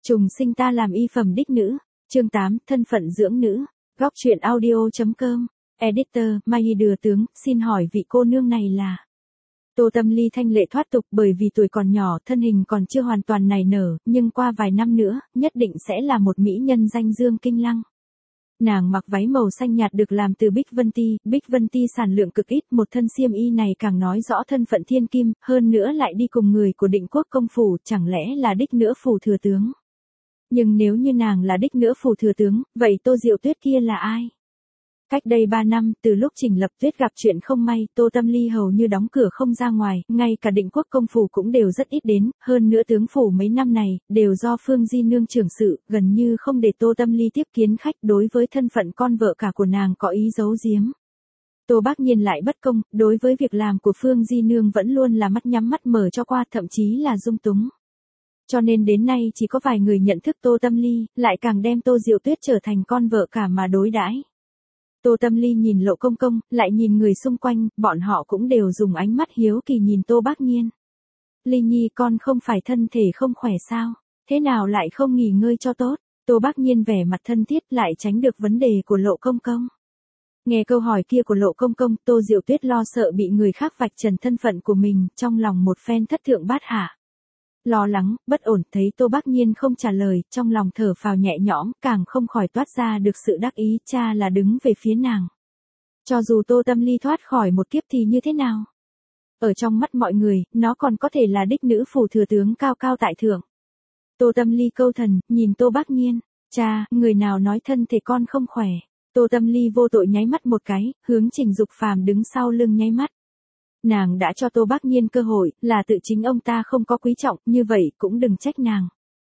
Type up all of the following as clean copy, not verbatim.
Trùng sinh ta làm y phẩm đích nữ. Chương 8, thân phận dưỡng nữ. Góc truyện audio.com. Editor, Mai Đưa tướng, xin hỏi vị cô nương này là. Tô Tâm Ly thanh lệ thoát tục, bởi vì tuổi còn nhỏ, thân hình còn chưa hoàn toàn nảy nở, nhưng qua vài năm nữa, nhất định sẽ là một mỹ nhân danh dương kinh lăng. Nàng mặc váy màu xanh nhạt được làm từ Bích Vân Ti sản lượng cực ít, một thân xiêm y này càng nói rõ thân phận thiên kim, hơn nữa lại đi cùng người của Định Quốc công phủ, chẳng lẽ là đích nữ phủ thừa tướng. Nhưng nếu như nàng là đích nữ phủ thừa tướng, vậy Tô Diệu Tuyết kia là ai? Cách đây 3 năm, từ lúc Trình Lập Tuyết gặp chuyện không may, Tô Tâm Ly hầu như đóng cửa không ra ngoài, ngay cả Định Quốc công phủ cũng đều rất ít đến, hơn nữa tướng phủ mấy năm này, đều do Phương Di Nương trưởng sự, gần như không để Tô Tâm Ly tiếp kiến khách, đối với thân phận con vợ cả của nàng có ý giấu giếm. Tô Bác Nhiên lại bất công, đối với việc làm của Phương Di Nương vẫn luôn là mắt nhắm mắt mở cho qua, thậm chí là dung túng. Cho nên đến nay chỉ có vài người nhận thức Tô Tâm Ly, lại càng đem Tô Diệu Tuyết trở thành con vợ cả mà đối đãi. Tô Tâm Ly nhìn Lộ Công Công, lại nhìn người xung quanh, bọn họ cũng đều dùng ánh mắt hiếu kỳ nhìn Tô Bác Nhiên. Ly Nhi, con không phải thân thể không khỏe sao? Thế nào lại không nghỉ ngơi cho tốt? Tô Bác Nhiên vẻ mặt thân thiết, lại tránh được vấn đề của Lộ Công Công. Nghe câu hỏi kia của Lộ Công Công, Tô Diệu Tuyết lo sợ bị người khác vạch trần thân phận của mình, trong lòng một phen thất thượng bát hạ. Lo lắng, bất ổn, thấy Tô Bác Nhiên không trả lời, trong lòng thở phào nhẹ nhõm, càng không khỏi toát ra được sự đắc ý, cha là đứng về phía nàng. Cho dù Tô Tâm Ly thoát khỏi một kiếp thì như thế nào? Ở trong mắt mọi người, nó còn có thể là đích nữ phủ thừa tướng cao cao tại thượng. Tô Tâm Ly câu thần, nhìn Tô Bác Nhiên, cha, người nào nói thân thể con không khỏe? Tô Tâm Ly vô tội nháy mắt một cái, hướng Trình Dục Phàm đứng sau lưng nháy mắt. Nàng đã cho Tô Bác Nhiên cơ hội, là tự chính ông ta không có quý trọng, như vậy cũng đừng trách nàng.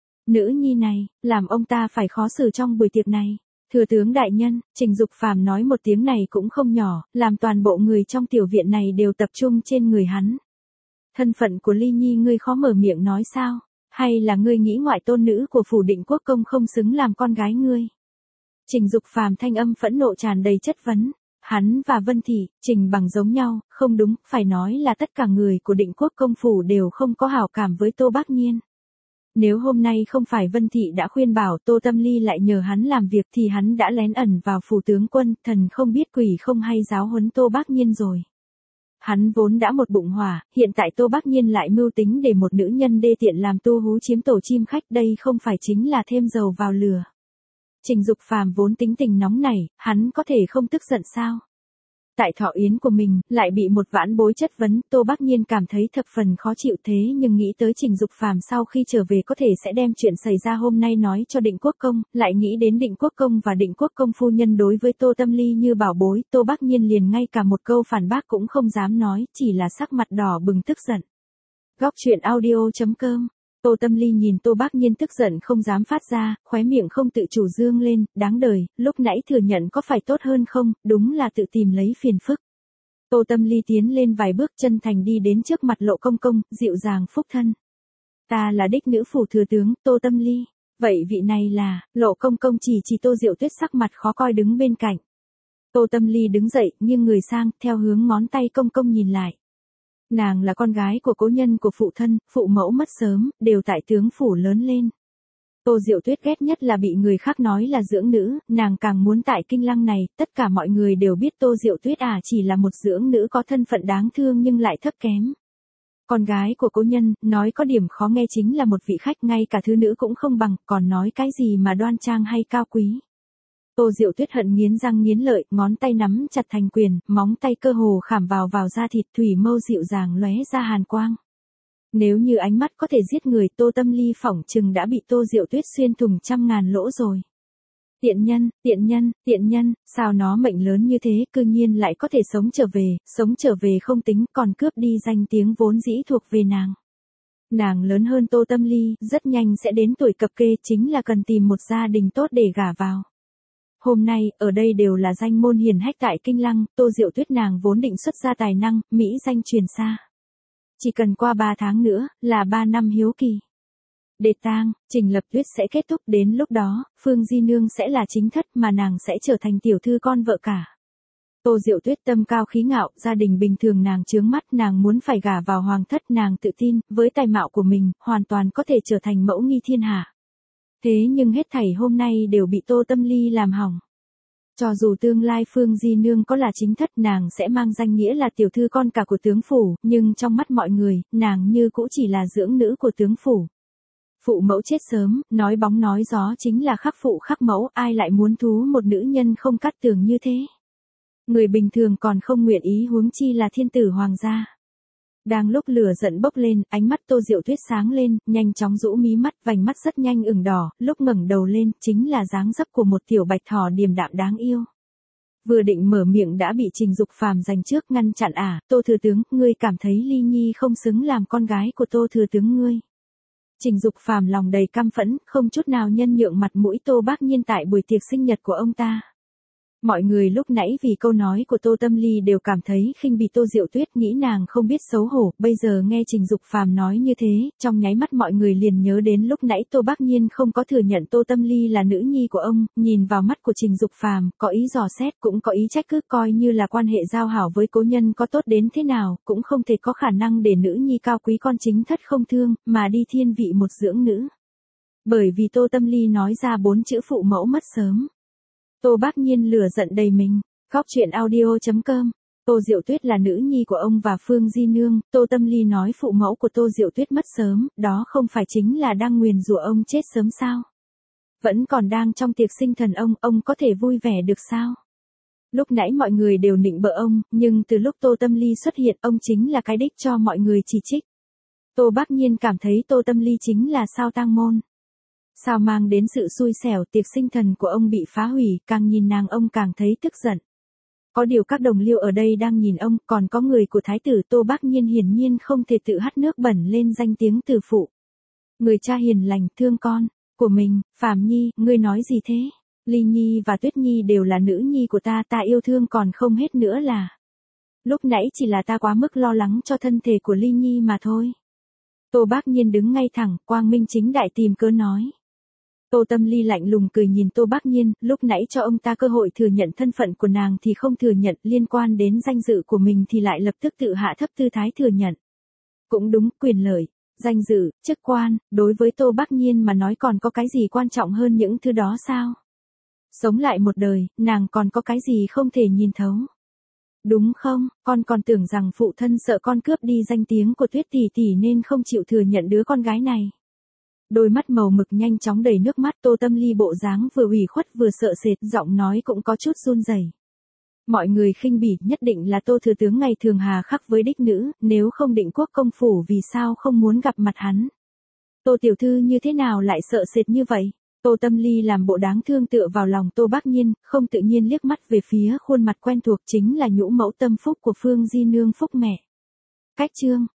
Nữ nhi này, làm ông ta phải khó xử trong buổi tiệc này. Thừa tướng đại nhân, Trình Dục Phàm nói một tiếng này cũng không nhỏ, làm toàn bộ người trong tiểu viện này đều tập trung trên người hắn. Thân phận của Ly Nhi ngươi khó mở miệng nói sao? Hay là ngươi nghĩ ngoại tôn nữ của phủ Định Quốc công không xứng làm con gái ngươi? Trình Dục Phàm thanh âm phẫn nộ tràn đầy chất vấn. Hắn và Vân Thị, Trình Bằng giống nhau, không đúng, phải nói là tất cả người của Định Quốc công phủ đều không có hảo cảm với Tô Bác Nhiên. Nếu hôm nay không phải Vân Thị đã khuyên bảo Tô Tâm Ly lại nhờ hắn làm việc thì hắn đã lén ẩn vào phủ tướng quân, thần không biết quỷ không hay giáo huấn Tô Bác Nhiên rồi. Hắn vốn đã một bụng hỏa, hiện tại Tô Bác Nhiên lại mưu tính để một nữ nhân đê tiện làm tu hú chiếm tổ chim khách, đây không phải chính là thêm dầu vào lửa. Trình Dục Phàm vốn tính tình nóng nảy, hắn có thể không tức giận sao? Tại thọ yến của mình, lại bị một vãn bối chất vấn, Tô Bác Nhiên cảm thấy thập phần khó chịu, thế nhưng nghĩ tới Trình Dục Phàm sau khi trở về có thể sẽ đem chuyện xảy ra hôm nay nói cho Định Quốc công, lại nghĩ đến Định Quốc công và Định Quốc công phu nhân đối với Tô Tâm Ly như bảo bối, Tô Bác Nhiên liền ngay cả một câu phản bác cũng không dám nói, chỉ là sắc mặt đỏ bừng tức giận. Góc truyện audio.com. Tô Tâm Ly nhìn Tô Bác Nhiên tức giận không dám phát ra, khóe miệng không tự chủ dương lên, đáng đời, lúc nãy thừa nhận có phải tốt hơn không, đúng là tự tìm lấy phiền phức. Tô Tâm Ly tiến lên vài bước chân thành đi đến trước mặt Lộ Công Công, dịu dàng phúc thân. Ta là đích nữ phủ thừa tướng, Tô Tâm Ly. Vậy vị này là, Lộ Công Công chỉ Tô Diệu Tuyết sắc mặt khó coi đứng bên cạnh. Tô Tâm Ly đứng dậy, nghiêng người sang, theo hướng ngón tay Công Công nhìn lại. Nàng là con gái của cố nhân của phụ thân, phụ mẫu mất sớm, đều tại tướng phủ lớn lên. Tô Diệu Tuyết ghét nhất là bị người khác nói là dưỡng nữ, nàng càng muốn tại kinh lăng này, tất cả mọi người đều biết Tô Diệu Tuyết chỉ là một dưỡng nữ có thân phận đáng thương nhưng lại thấp kém. Con gái của cố nhân, nói có điểm khó nghe chính là một vị khách, ngay cả thứ nữ cũng không bằng, còn nói cái gì mà đoan trang hay cao quý. Tô Diệu Tuyết hận nghiến răng nghiến lợi, ngón tay nắm chặt thành quyền, móng tay cơ hồ khảm vào da thịt, thủy mâu dịu dàng lóe ra hàn quang. Nếu như ánh mắt có thể giết người, Tô Tâm Ly phỏng chừng đã bị Tô Diệu Tuyết xuyên thủng trăm ngàn lỗ rồi. Tiện nhân, sao nó mệnh lớn như thế, cư nhiên lại có thể sống trở về không tính, còn cướp đi danh tiếng vốn dĩ thuộc về nàng. Nàng lớn hơn Tô Tâm Ly, rất nhanh sẽ đến tuổi cập kê, chính là cần tìm một gia đình tốt để gả vào. Hôm nay, ở đây đều là danh môn hiền hách tại kinh lăng, Tô Diệu Tuyết nàng vốn định xuất ra tài năng, mỹ danh truyền xa. Chỉ cần qua 3 tháng nữa, là 3 năm hiếu kỳ. Để tang, Trình Lập Tuyết sẽ kết thúc, đến lúc đó, Phương Di Nương sẽ là chính thất mà nàng sẽ trở thành tiểu thư con vợ cả. Tô Diệu Tuyết tâm cao khí ngạo, gia đình bình thường nàng chướng mắt, nàng muốn phải gả vào hoàng thất, nàng tự tin, với tài mạo của mình, hoàn toàn có thể trở thành mẫu nghi thiên hạ. Thế nhưng hết thảy hôm nay đều bị Tô Tâm Ly làm hỏng. Cho dù tương lai Phương Di Nương có là chính thất, nàng sẽ mang danh nghĩa là tiểu thư con cả của tướng phủ, nhưng trong mắt mọi người, nàng như cũ chỉ là dưỡng nữ của tướng phủ. Phụ mẫu chết sớm, nói bóng nói gió chính là khắc phụ khắc mẫu, ai lại muốn thú một nữ nhân không cắt tường như thế. Người bình thường còn không nguyện ý, huống chi là thiên tử hoàng gia. Đang lúc lửa giận bốc lên, ánh mắt Tô Diệu Tuyết sáng lên, nhanh chóng rũ mí mắt, vành mắt rất nhanh ửng đỏ, lúc ngẩng đầu lên, chính là dáng dấp của một tiểu bạch thỏ điềm đạm đáng yêu. Vừa định mở miệng đã bị Trình Dục Phàm giành trước ngăn chặn. Tô thừa tướng, ngươi cảm thấy Ly Nhi không xứng làm con gái của Tô thừa tướng ngươi. Trình Dục Phàm lòng đầy căm phẫn, không chút nào nhân nhượng mặt mũi Tô Bác Nhiên tại buổi tiệc sinh nhật của ông ta. Mọi người lúc nãy vì câu nói của Tô Tâm Ly đều cảm thấy khinh bỉ Tô Diệu Tuyết, nghĩ nàng không biết xấu hổ, bây giờ nghe Trình Dục Phàm nói như thế, trong nháy mắt mọi người liền nhớ đến lúc nãy Tô Bác Nhiên không có thừa nhận Tô Tâm Ly là nữ nhi của ông, nhìn vào mắt của Trình Dục Phàm, có ý dò xét cũng có ý trách cứ, coi như là quan hệ giao hảo với cố nhân có tốt đến thế nào, cũng không thể có khả năng để nữ nhi cao quý con chính thất không thương, mà đi thiên vị một dưỡng nữ. Bởi vì Tô Tâm Ly nói ra 4 chữ phụ mẫu mất sớm. Tô Bác Nhiên lửa giận đầy mình. Góc truyện audio.com. Tô Diệu Tuyết là nữ nhi của ông và Phương Di Nương, Tô Tâm Ly nói phụ mẫu của Tô Diệu Tuyết mất sớm, đó không phải chính là đang nguyền rủa ông chết sớm sao? Vẫn còn đang trong tiệc sinh thần ông có thể vui vẻ được sao? Lúc nãy mọi người đều nịnh bợ ông, nhưng từ lúc Tô Tâm Ly xuất hiện, ông chính là cái đích cho mọi người chỉ trích. Tô Bác Nhiên cảm thấy Tô Tâm Ly chính là sao tang môn. Sao mang đến sự xui xẻo, tiệc sinh thần của ông bị phá hủy, càng nhìn nàng ông càng thấy tức giận. Có điều các đồng liêu ở đây đang nhìn ông, còn có người của thái tử Tô Bác Nhiên hiển nhiên không thể tự hắt nước bẩn lên danh tiếng từ phụ. Người cha hiền lành, thương con của mình. Phàm Nhi, ngươi nói gì thế? Ly Nhi và Tuyết Nhi đều là nữ nhi của ta yêu thương còn không hết nữa là. Lúc nãy chỉ là ta quá mức lo lắng cho thân thể của Ly Nhi mà thôi. Tô Bác Nhiên đứng ngay thẳng, quang minh chính đại tìm cớ nói. Tô Tâm Ly lạnh lùng cười nhìn Tô Bác Nhiên, lúc nãy cho ông ta cơ hội thừa nhận thân phận của nàng thì không thừa nhận, liên quan đến danh dự của mình thì lại lập tức tự hạ thấp tư thái thừa nhận. Cũng đúng, quyền lợi, danh dự, chức quan, đối với Tô Bác Nhiên mà nói còn có cái gì quan trọng hơn những thứ đó sao? Sống lại một đời, nàng còn có cái gì không thể nhìn thấu? Đúng không, con còn tưởng rằng phụ thân sợ con cướp đi danh tiếng của Tuyết tỷ tỷ nên không chịu thừa nhận đứa con gái này. Đôi mắt màu mực nhanh chóng đầy nước mắt, Tô Tâm Ly bộ dáng vừa ủy khuất vừa sợ sệt, giọng nói cũng có chút run rẩy. Mọi người khinh bỉ, nhất định là Tô thừa tướng ngày thường hà khắc với đích nữ, nếu không Định Quốc công phủ vì sao không muốn gặp mặt hắn. Tô tiểu thư như thế nào lại sợ sệt như vậy? Tô Tâm Ly làm bộ đáng thương tựa vào lòng Tô Bác Nhiên, không tự nhiên liếc mắt về phía khuôn mặt quen thuộc, chính là nhũ mẫu tâm phúc của Phương Di Nương Phúc mẹ. Cách chương